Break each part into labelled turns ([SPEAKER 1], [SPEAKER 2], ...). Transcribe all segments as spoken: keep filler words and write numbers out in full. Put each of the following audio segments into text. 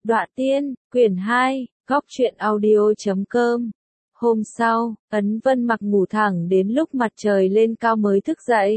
[SPEAKER 1] Đọa Tiên, quyển hai, góc truyện audio.com. Hôm sau, Ấn Vân mặc ngủ thẳng đến lúc mặt trời lên cao mới thức dậy.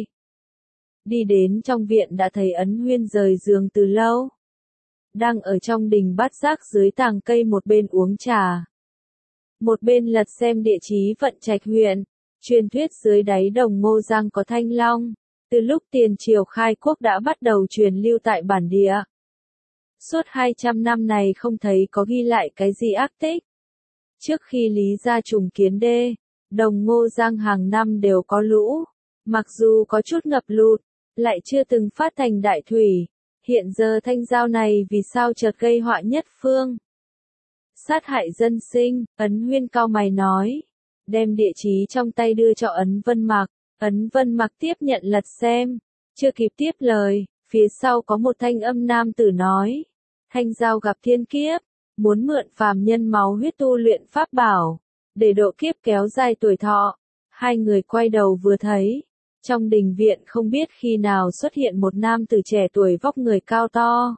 [SPEAKER 1] Đi đến trong viện đã thấy Ấn Huyên rời giường từ lâu. Đang ở trong đình bát giác dưới tàng cây, một bên uống trà, một bên lật xem địa chí vận trạch huyện. Truyền thuyết dưới đáy đồng Ngô Giang có thanh long, từ lúc tiền triều khai quốc đã bắt đầu truyền lưu tại bản địa. Suốt hai trăm năm này không thấy có ghi lại cái gì ác tích. Trước khi Lý gia trùng kiến đê, đồng Ngô Giang hàng năm đều có lũ, mặc dù có chút ngập lụt, lại chưa từng phát thành đại thủy. Hiện giờ thanh giao này vì sao chợt gây họa nhất phương? Sát hại dân sinh, Ấn Huyên cau mày nói. Đem địa chí trong tay đưa cho Ấn Vân Mặc. Ấn Vân Mặc tiếp nhận lật xem, chưa kịp tiếp lời, phía sau có một thanh âm nam tử nói: Thanh giao gặp thiên kiếp, muốn mượn phàm nhân máu huyết tu luyện pháp bảo, để độ kiếp kéo dài tuổi thọ. Hai người quay đầu vừa thấy, trong đình viện không biết khi nào xuất hiện một nam tử trẻ tuổi vóc người cao to,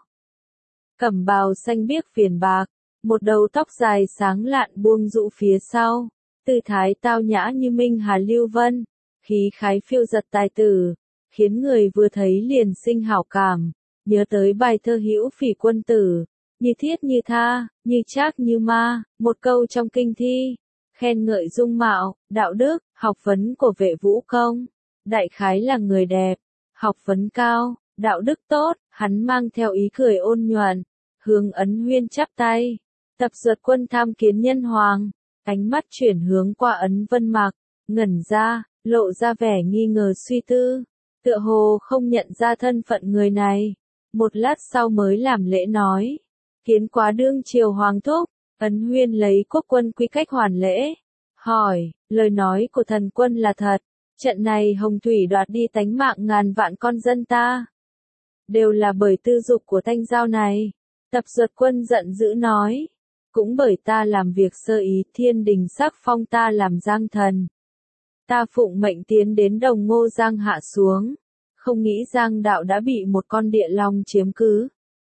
[SPEAKER 1] cẩm bào xanh biếc viền bạc, một đầu tóc dài sáng lạn buông rũ phía sau, tư thái tao nhã như minh hà lưu vân, khí khái phiêu giật tài tử, khiến người vừa thấy liền sinh hảo cảm, nhớ tới bài thơ hữu phỉ quân tử, như thiết như tha, như trác như ma, một câu trong kinh thi, khen ngợi dung mạo, đạo đức, học vấn của Vệ Vũ Công, đại khái là người đẹp, học vấn cao, đạo đức tốt. Hắn mang theo ý cười ôn nhuận, hướng Ấn Huyên chắp tay, tập dượt quân tham kiến nhân hoàng. Ánh mắt chuyển hướng qua Ấn Vân Mặc, ngẩn ra, lộ ra vẻ nghi ngờ suy tư, tựa hồ không nhận ra thân phận người này. Một lát sau mới làm lễ nói: Kiến quá đương triều hoàng thúc. Ấn Huyên lấy quốc quân quy cách hoàn lễ, hỏi: Lời nói của thần quân là thật? Trận này hồng thủy đoạt đi tánh mạng ngàn vạn con dân ta, đều là bởi tư dục của thanh giao này. Tập dượt quân giận dữ nói: Cũng bởi ta làm việc sơ ý, thiên đình sắc phong ta làm giang thần. Ta phụng mệnh tiến đến đồng Ngô Giang hạ xuống, không nghĩ Giang đạo đã bị một con địa long chiếm cứ.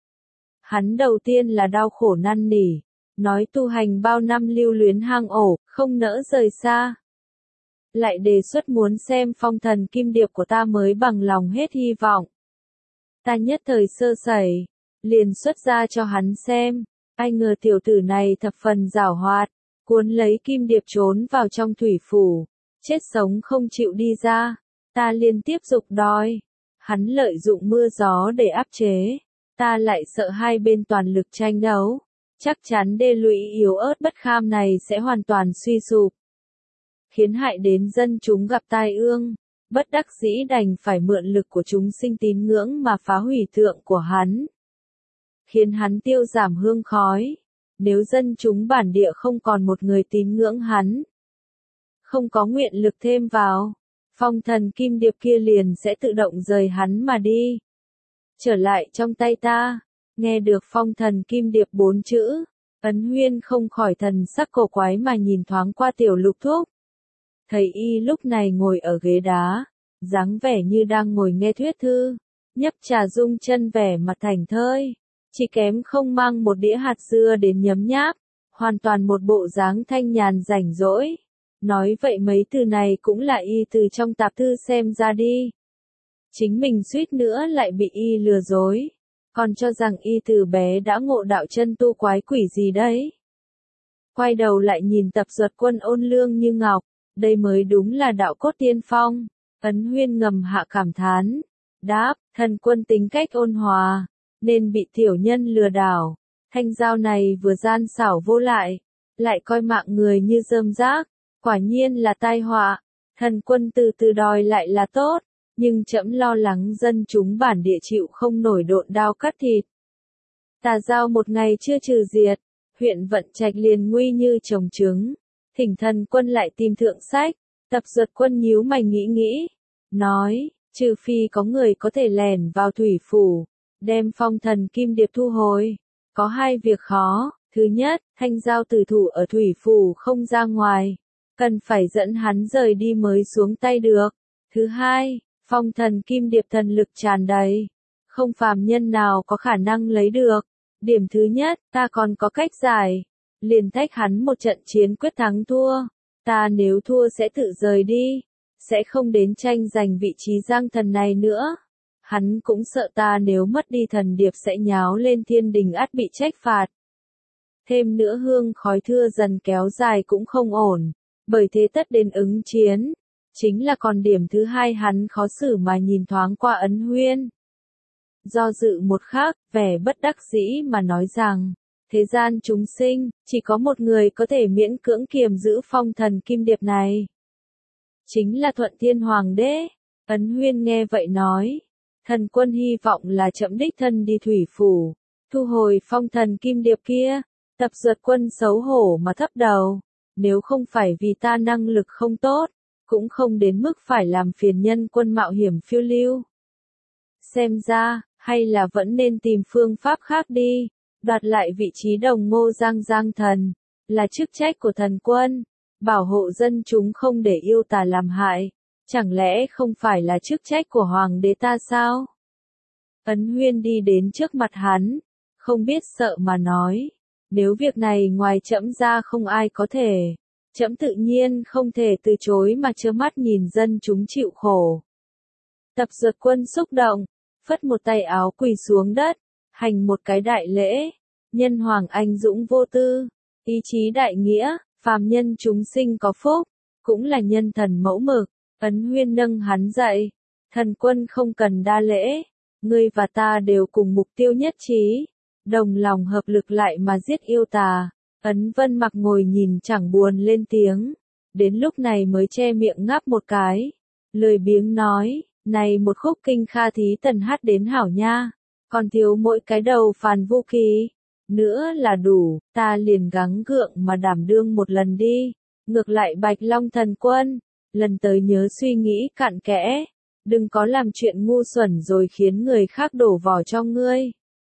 [SPEAKER 1] Hắn đầu tiên là đau khổ năn nỉ, nói tu hành bao năm lưu luyến hang ổ, không nỡ rời xa. Lại đề xuất muốn xem phong thần kim điệp của ta mới bằng lòng hết hy vọng. Ta nhất thời sơ sẩy, liền xuất ra cho hắn xem. Ai ngờ tiểu tử này thập phần giảo hoạt, cuốn lấy kim điệp trốn vào trong thủy phủ, chết sống không chịu đi ra. Ta liên tiếp giục đòi, hắn lợi dụng mưa gió để áp chế. Ta lại sợ hai bên toàn lực tranh đấu, chắc chắn đê lụy yếu ớt bất kham này sẽ hoàn toàn suy sụp, khiến hại đến dân chúng gặp tai ương. Bất đắc dĩ đành phải mượn lực của chúng sinh tín ngưỡng mà phá hủy tượng của hắn, khiến hắn tiêu giảm hương khói. Nếu dân chúng bản địa không còn một người tín ngưỡng hắn, không có nguyện lực thêm vào, phong thần kim điệp kia liền sẽ tự động rời hắn mà đi, trở lại trong tay ta. Nghe được phong thần kim điệp bốn chữ, Ấn Huyên không khỏi thần sắc cổ quái mà nhìn thoáng qua Tiểu Lục Thúc. Thấy y lúc này ngồi ở ghế đá, dáng vẻ như đang ngồi nghe thuyết thư, nhấp trà rung chân, vẻ mặt thảnh thơi, chỉ kém không mang một đĩa hạt dưa đến nhấm nháp, hoàn toàn một bộ dáng thanh nhàn rảnh rỗi. Nói vậy mấy từ này cũng là y từ trong tạp thư xem ra đi. Chính mình suýt nữa lại bị y lừa dối, còn cho rằng y từ bé đã ngộ đạo chân tu quái quỷ gì đấy. Quay đầu lại nhìn tập dượt quân ôn lương như ngọc, đây mới đúng là đạo cốt tiên phong. Ấn Huyên ngầm hạ cảm thán, đáp: Thần quân tính cách ôn hòa, nên bị tiểu nhân lừa đảo. Thanh giao này vừa gian xảo vô lại, lại coi mạng người như rơm rác, quả nhiên là tai họa. Thần quân từ từ đòi lại là tốt, nhưng trẫm lo lắng dân chúng bản địa chịu không nổi độn đao cắt thịt. Tà giao một ngày chưa trừ diệt, huyện vận trạch liền nguy như trồng trứng. Thỉnh thần quân lại tìm thượng sách. Tập dượt quân nhíu mày nghĩ nghĩ, nói: Trừ phi có người có thể lẻn vào thủy phủ, đem phong thần kim điệp thu hồi. Có hai việc khó: thứ nhất, thanh giao tử thủ ở thủy phủ không ra ngoài, cần phải dẫn hắn rời đi mới xuống tay được. Thứ hai, phong thần kim điệp thần lực tràn đầy, không phàm nhân nào có khả năng lấy được. Điểm thứ nhất, ta còn có cách giải. Liền thách hắn một trận chiến quyết thắng thua. Ta nếu thua sẽ tự rời đi. Sẽ không đến tranh giành vị trí giang thần này nữa. Hắn cũng sợ ta nếu mất đi thần điệp sẽ nháo lên thiên đình ắt bị trách phạt. Thêm nữa hương khói thưa dần kéo dài cũng không ổn. Bởi thế tất đến ứng chiến. Chính là còn điểm thứ hai hắn khó xử mà nhìn thoáng qua Ấn Huyên. Do dự một khắc, vẻ bất đắc dĩ mà nói rằng, thế gian chúng sinh, chỉ có một người có thể miễn cưỡng kiềm giữ phong thần kim điệp này. Chính là Thuận Thiên Hoàng đế. Ấn Huyên nghe vậy nói, thần quân hy vọng là trẫm đích thân đi thủy phủ, thu hồi phong thần kim điệp kia. Tập Duật Quân xấu hổ mà thấp đầu, nếu không phải vì ta năng lực không tốt, cũng không đến mức phải làm phiền nhân quân mạo hiểm phiêu lưu. Xem ra, hay là vẫn nên tìm phương pháp khác đi, đoạt lại vị trí đồng ngô giang giang thần, là chức trách của thần quân, bảo hộ dân chúng không để yêu tà làm hại, chẳng lẽ không phải là chức trách của hoàng đế ta sao? Ấn Huyên đi đến trước mặt hắn, không biết sợ mà nói, nếu việc này ngoài trẫm ra không ai có thể, trẫm tự nhiên không thể từ chối mà trơ mắt nhìn dân chúng chịu khổ. Tập Duật Quân xúc động, phất một tay áo quỳ xuống đất, hành một cái đại lễ, nhân hoàng anh dũng vô tư, ý chí đại nghĩa, phàm nhân chúng sinh có phúc, cũng là nhân thần mẫu mực. Ấn Huyên nâng hắn dậy, thần quân không cần đa lễ, ngươi và ta đều cùng mục tiêu nhất trí, đồng lòng hợp lực lại mà giết yêu tà. Ấn Vân Mặc ngồi nhìn chẳng buồn lên tiếng, đến lúc này mới che miệng ngáp một cái, lười biếng nói, này một khúc kinh Kha Thí Tần hát đến hảo nha, còn thiếu mỗi cái đầu Phàn Vu Kỳ, nữa là đủ, ta liền gắng gượng mà đảm đương một lần đi. Ngược lại Bạch Long thần quân, lần tới nhớ suy nghĩ cặn kẽ, đừng có làm chuyện ngu xuẩn rồi khiến người khác đổ vỏ cho ngươi.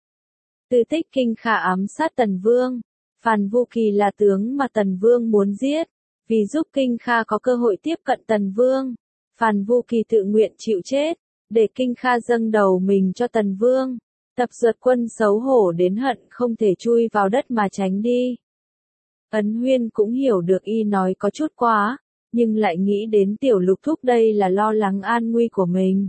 [SPEAKER 1] Từ tích kinh Kha ám sát Tần Vương, Phàn Vu Kỳ là tướng mà Tần Vương muốn giết, vì giúp kinh Kha có cơ hội tiếp cận Tần Vương, Phàn Vu Kỳ tự nguyện chịu chết, để kinh Kha dâng đầu mình cho Tần Vương. Tập Duật Quân xấu hổ đến hận không thể chui vào đất mà tránh đi. Ấn Huyên cũng hiểu được y nói có chút quá, nhưng lại nghĩ đến tiểu lục thúc đây là lo lắng an nguy của mình.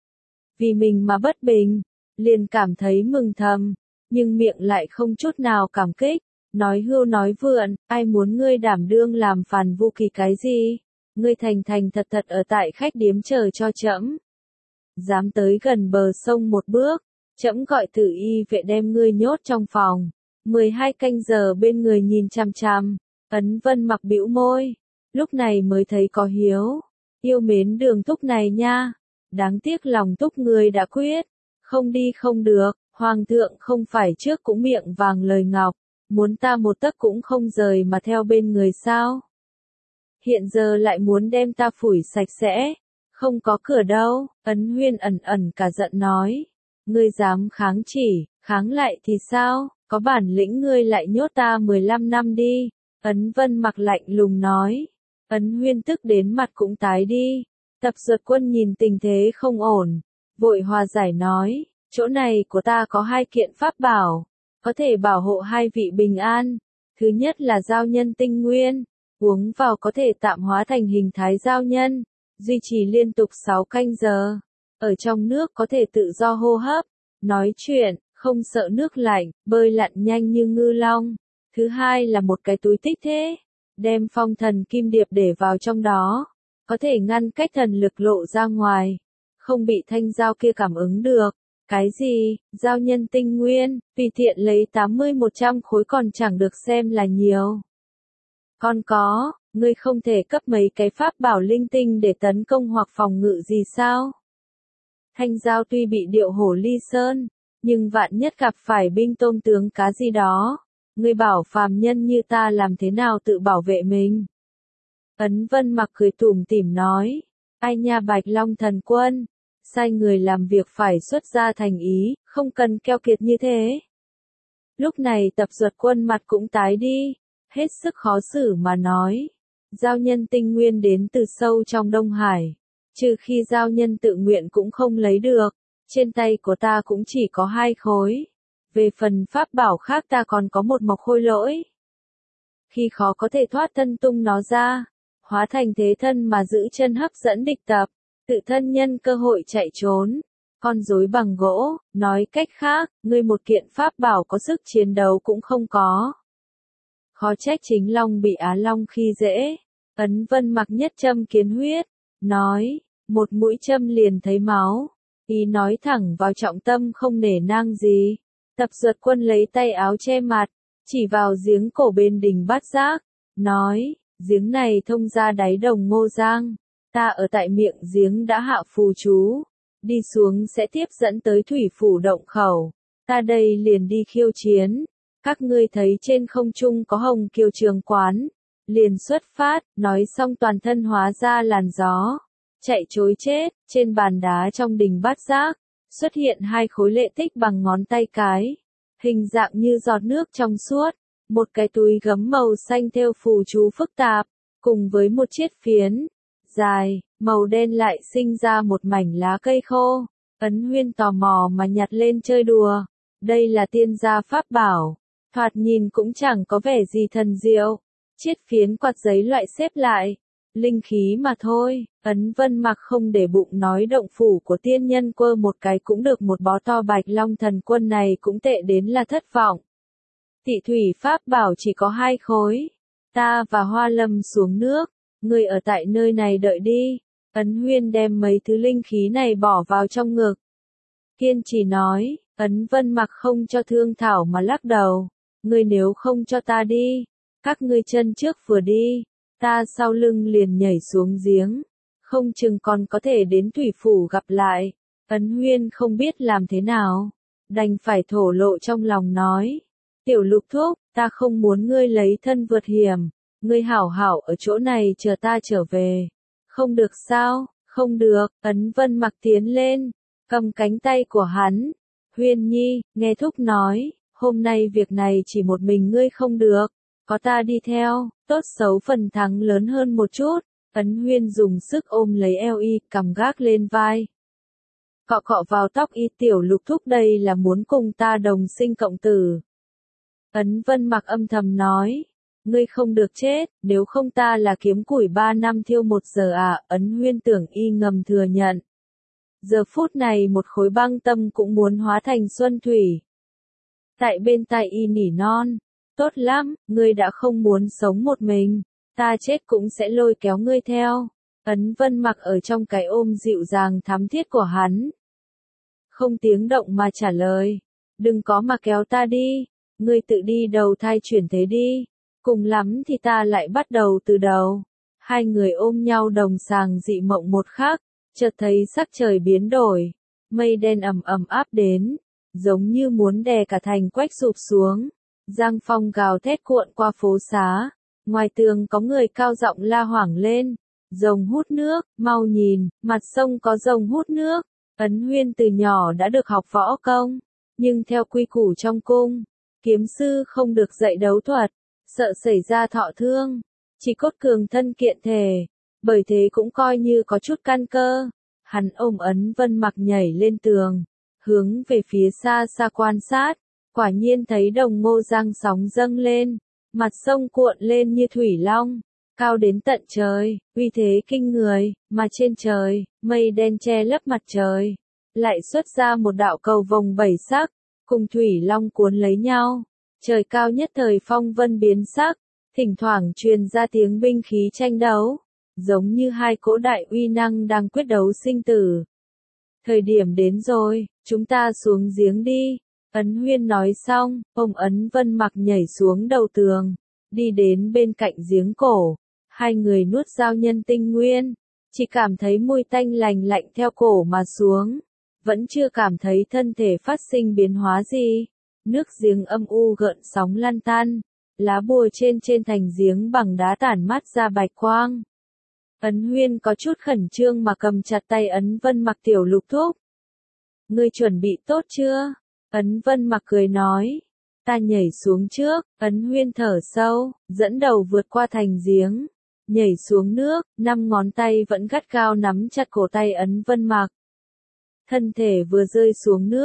[SPEAKER 1] Vì mình mà bất bình, liền cảm thấy mừng thầm, nhưng miệng lại không chút nào cảm kích, nói hưu nói vượn, ai muốn ngươi đảm đương làm Phàn Vu Kỳ cái gì, ngươi thành thành thật thật ở tại khách điếm chờ cho trẫm. Dám tới gần bờ sông một bước, trẫm gọi tử y vệ đem ngươi nhốt trong phòng, mười hai canh giờ bên người nhìn chằm chằm. Ấn Vân Mặc bĩu môi, lúc này mới thấy có hiếu, yêu mến Đường thúc này nha, đáng tiếc lòng thúc ngươi đã quyết, không đi không được, hoàng thượng không phải trước cũng miệng vàng lời ngọc, muốn ta một tấc cũng không rời mà theo bên người sao? Hiện giờ lại muốn đem ta phủi sạch sẽ, không có cửa đâu. Ấn Huyên ẩn ẩn cả giận nói, ngươi dám kháng chỉ, kháng lại thì sao, có bản lĩnh ngươi lại nhốt ta mười lăm năm đi. Ấn Vân Mặc lạnh lùng nói. Ấn Huyên tức đến mặt cũng tái đi. Tập Duật Quân nhìn tình thế không ổn, vội hòa giải nói, chỗ này của ta có hai kiện pháp bảo, có thể bảo hộ hai vị bình an. Thứ nhất là giao nhân tinh nguyên, uống vào có thể tạm hóa thành hình thái giao nhân, duy trì liên tục sáu canh giờ. Ở trong nước có thể tự do hô hấp, nói chuyện, không sợ nước lạnh, bơi lặn nhanh như ngư long. Thứ hai là một cái túi tích thế, đem phong thần kim điệp để vào trong đó, có thể ngăn cách thần lực lộ ra ngoài, không bị thanh giao kia cảm ứng được. Cái gì, giao nhân tinh nguyên, tùy tiện lấy tám mươi một trăm khối còn chẳng được xem là nhiều. Còn có, ngươi không thể cấp mấy cái pháp bảo linh tinh để tấn công hoặc phòng ngự gì sao? Thanh giao tuy bị điệu hổ ly sơn, nhưng vạn nhất gặp phải binh tôm tướng cá gì đó, ngươi bảo phàm nhân như ta làm thế nào tự bảo vệ mình? Ấn Vân Mặc cười tủm tỉm nói, ai nha Bạch Long thần quân, sai người làm việc phải xuất ra thành ý, không cần keo kiệt như thế. Lúc này Tập Duật Quân mặt cũng tái đi, hết sức khó xử mà nói, giao nhân tinh nguyên đến từ sâu trong Đông Hải, trừ khi giao nhân tự nguyện cũng không lấy được, trên tay của ta cũng chỉ có hai khối, Về phần pháp bảo khác ta còn có một mộc khôi lỗi. Khi khó có thể thoát thân tung nó ra, hóa thành thế thân mà giữ chân hấp dẫn địch tập, tự thân nhân cơ hội chạy trốn. Con rối bằng gỗ, nói cách khác, ngươi một kiện pháp bảo có sức chiến đấu cũng không có. Khó trách chính Long bị Á Long khi dễ. Ấn Vân Mặc nhất châm kiến huyết, nói, một mũi châm liền thấy máu. Ý nói thẳng vào trọng tâm không nể nang gì. Tập Duật Quân lấy tay áo che mặt, chỉ vào giếng cổ bên đỉnh Bát Giác, nói, giếng này thông ra đáy đồng Ngô Giang. Ta ở tại miệng giếng đã hạ phù chú, đi xuống sẽ tiếp dẫn tới thủy phủ động khẩu. Ta đây liền đi khiêu chiến. Các ngươi thấy trên không trung có Hồng Kiều Trường Quán, liền xuất phát, nói xong toàn thân hóa ra làn gió, chạy trối chết. Trên bàn đá trong đình Bát Giác, xuất hiện hai khối lệ tích bằng ngón tay cái, hình dạng như giọt nước trong suốt, một cái túi gấm màu xanh thêu phù chú phức tạp, cùng với một chiếc phiến dài, màu đen lại sinh ra một mảnh lá cây khô. Ấn Huyên tò mò mà nhặt lên chơi đùa, đây là tiên gia pháp bảo, thoạt nhìn cũng chẳng có vẻ gì thần diệu. Chiếc phiến quạt giấy loại xếp lại, linh khí mà thôi. Ấn Vân Mặc không để bụng nói động phủ của tiên nhân quơ một cái cũng được một bó to Bạch Long Thần Quân này cũng tệ đến là thất vọng. Tị thủy pháp bảo chỉ có hai khối, ta và Hoa Lâm xuống nước, người ở tại nơi này đợi đi. Ấn Huyên đem mấy thứ linh khí này bỏ vào trong ngực, kiên trì nói. Ấn Vân Mặc không cho thương thảo mà lắc đầu, ngươi nếu không cho ta đi, các ngươi chân trước vừa đi, ta sau lưng liền nhảy xuống giếng, không chừng còn có thể đến thủy phủ gặp lại. Ấn Huyên không biết làm thế nào, đành phải thổ lộ trong lòng nói, tiểu Lục thúc, ta không muốn ngươi lấy thân vượt hiểm, ngươi hảo hảo ở chỗ này chờ ta trở về. Không được sao? Không được. Ấn Vân Mặc tiến lên, cầm cánh tay của hắn. Huyên Nhi, nghe thúc nói, hôm nay việc này chỉ một mình ngươi không được, có ta đi theo, tốt xấu phần thắng lớn hơn một chút. Ấn Huyên dùng sức ôm lấy eo y, cầm gác lên vai, cọ cọ vào tóc y. Tiểu Lục thúc đây là muốn cùng ta đồng sinh cộng tử. Ấn Vân Mặc âm thầm nói, ngươi không được chết, nếu không ta là kiếm củi ba năm thiêu một giờ à. Ấn Huyên tưởng y ngầm thừa nhận. Giờ phút này một khối băng tâm cũng muốn hóa thành xuân thủy. Tại bên tai y nỉ non, tốt lắm, ngươi đã không muốn sống một mình, ta chết cũng sẽ lôi kéo ngươi theo. Ấn Vân Mặc ở trong cái ôm dịu dàng thắm thiết của hắn, không tiếng động mà trả lời, đừng có mà kéo ta đi, ngươi tự đi đầu thai chuyển thế đi, cùng lắm thì ta lại bắt đầu từ đầu. Hai người ôm nhau đồng sàng dị mộng một khắc, chợt thấy sắc trời biến đổi, mây đen ầm ầm áp đến, giống như muốn đè cả thành quách sụp xuống. Giang phong gào thét cuộn qua phố xá, ngoài tường có người cao giọng la hoảng lên, rồng hút nước, mau nhìn, mặt sông có rồng hút nước. Ấn Huyên từ nhỏ đã được học võ công, nhưng theo quy củ trong cung, kiếm sư không được dạy đấu thuật, sợ xảy ra thọ thương, chỉ cốt cường thân kiện thể, bởi thế cũng coi như có chút căn cơ. Hắn ôm Ấn Vân Mặc nhảy lên tường, hướng về phía xa xa quan sát, quả nhiên thấy đồng Ngô Giang sóng dâng lên, mặt sông cuộn lên như thủy long, cao đến tận trời, uy thế kinh người, mà trên trời, mây đen che lấp mặt trời, lại xuất ra một đạo cầu vồng bảy sắc, cùng thủy long cuốn lấy nhau. Trời cao nhất thời phong vân biến sắc, thỉnh thoảng truyền ra tiếng binh khí tranh đấu, giống như hai cỗ đại uy năng đang quyết đấu sinh tử. Thời điểm đến rồi, chúng ta xuống giếng đi. Ấn Huyên nói xong, ôm Ấn Vân Mặc nhảy xuống đầu tường, đi đến bên cạnh giếng cổ. Hai người nuốt giao nhân tinh nguyên, chỉ cảm thấy mùi tanh lành lạnh theo cổ mà xuống, vẫn chưa cảm thấy thân thể phát sinh biến hóa gì. Nước giếng âm u gợn sóng lan tan, lá bùa trên trên thành giếng bằng đá tản mát ra bạch quang. Ấn Huyên có chút khẩn trương mà cầm chặt tay Ấn Vân Mặc. Tiểu Lục thúc, ngươi chuẩn bị tốt chưa? Ấn Vân Mặc cười nói, ta nhảy xuống trước. Ấn Huyên thở sâu, dẫn đầu vượt qua thành giếng, nhảy xuống nước, năm ngón tay vẫn gắt gao nắm chặt cổ tay Ấn Vân Mặc. Thân thể vừa rơi xuống nước,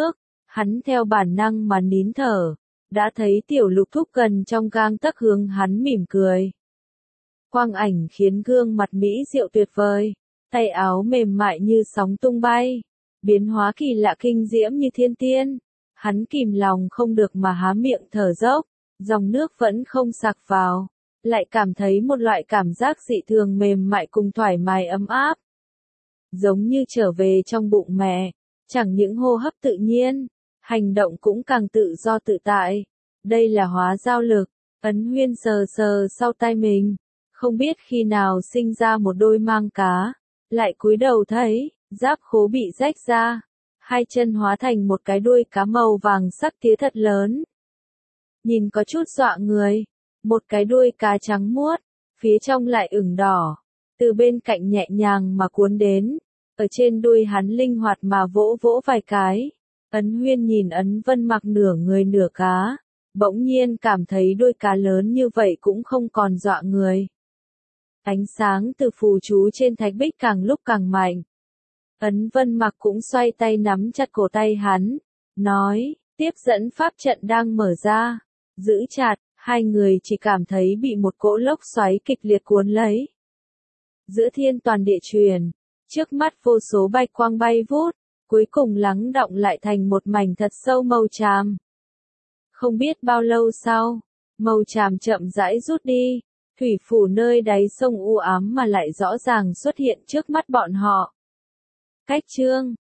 [SPEAKER 1] Hắn theo bản năng mà nín thở, đã thấy tiểu lục thúc gần trong gang tấc hướng hắn mỉm cười. Quang ảnh khiến gương mặt mỹ diệu tuyệt vời, tay áo mềm mại như sóng tung bay, biến hóa kỳ lạ kinh diễm như thiên tiên. Hắn kìm lòng không được mà há miệng thở dốc, dòng nước vẫn không sặc vào, lại cảm thấy một loại cảm giác dị thường mềm mại cùng thoải mái ấm áp. Giống như trở về trong bụng mẹ, chẳng những hô hấp tự nhiên, hành động cũng càng tự do tự tại. Đây là hóa giao lực. Ấn Huyên sờ sờ sau tay mình, không biết khi nào sinh ra một đôi mang cá, lại cúi đầu thấy, giáp khố bị rách ra, hai chân hóa thành một cái đuôi cá màu vàng sắc tía thật lớn. Nhìn có chút dọa người, một cái đuôi cá trắng muốt, phía trong lại ửng đỏ, từ bên cạnh nhẹ nhàng mà cuốn đến, ở trên đuôi hắn linh hoạt mà vỗ vỗ vài cái. Ấn Huyên nhìn Ấn Vân Mặc nửa người nửa cá, bỗng nhiên cảm thấy đuôi cá lớn như vậy cũng không còn dọa người. Ánh sáng từ phù chú trên thạch bích càng lúc càng mạnh. Ấn Vân Mặc cũng xoay tay nắm chặt cổ tay hắn, nói, tiếp dẫn pháp trận đang mở ra, giữ chặt. Hai người chỉ cảm thấy bị một cỗ lốc xoáy kịch liệt cuốn lấy. Giữa thiên toàn địa truyền, trước mắt vô số bạch quang bay vút, cuối cùng lắng đọng lại thành một mảnh thật sâu màu tràm. Không biết bao lâu sau, màu tràm chậm rãi rút đi, thủy phủ nơi đáy sông u ám mà lại rõ ràng xuất hiện trước mắt bọn họ. Cách chương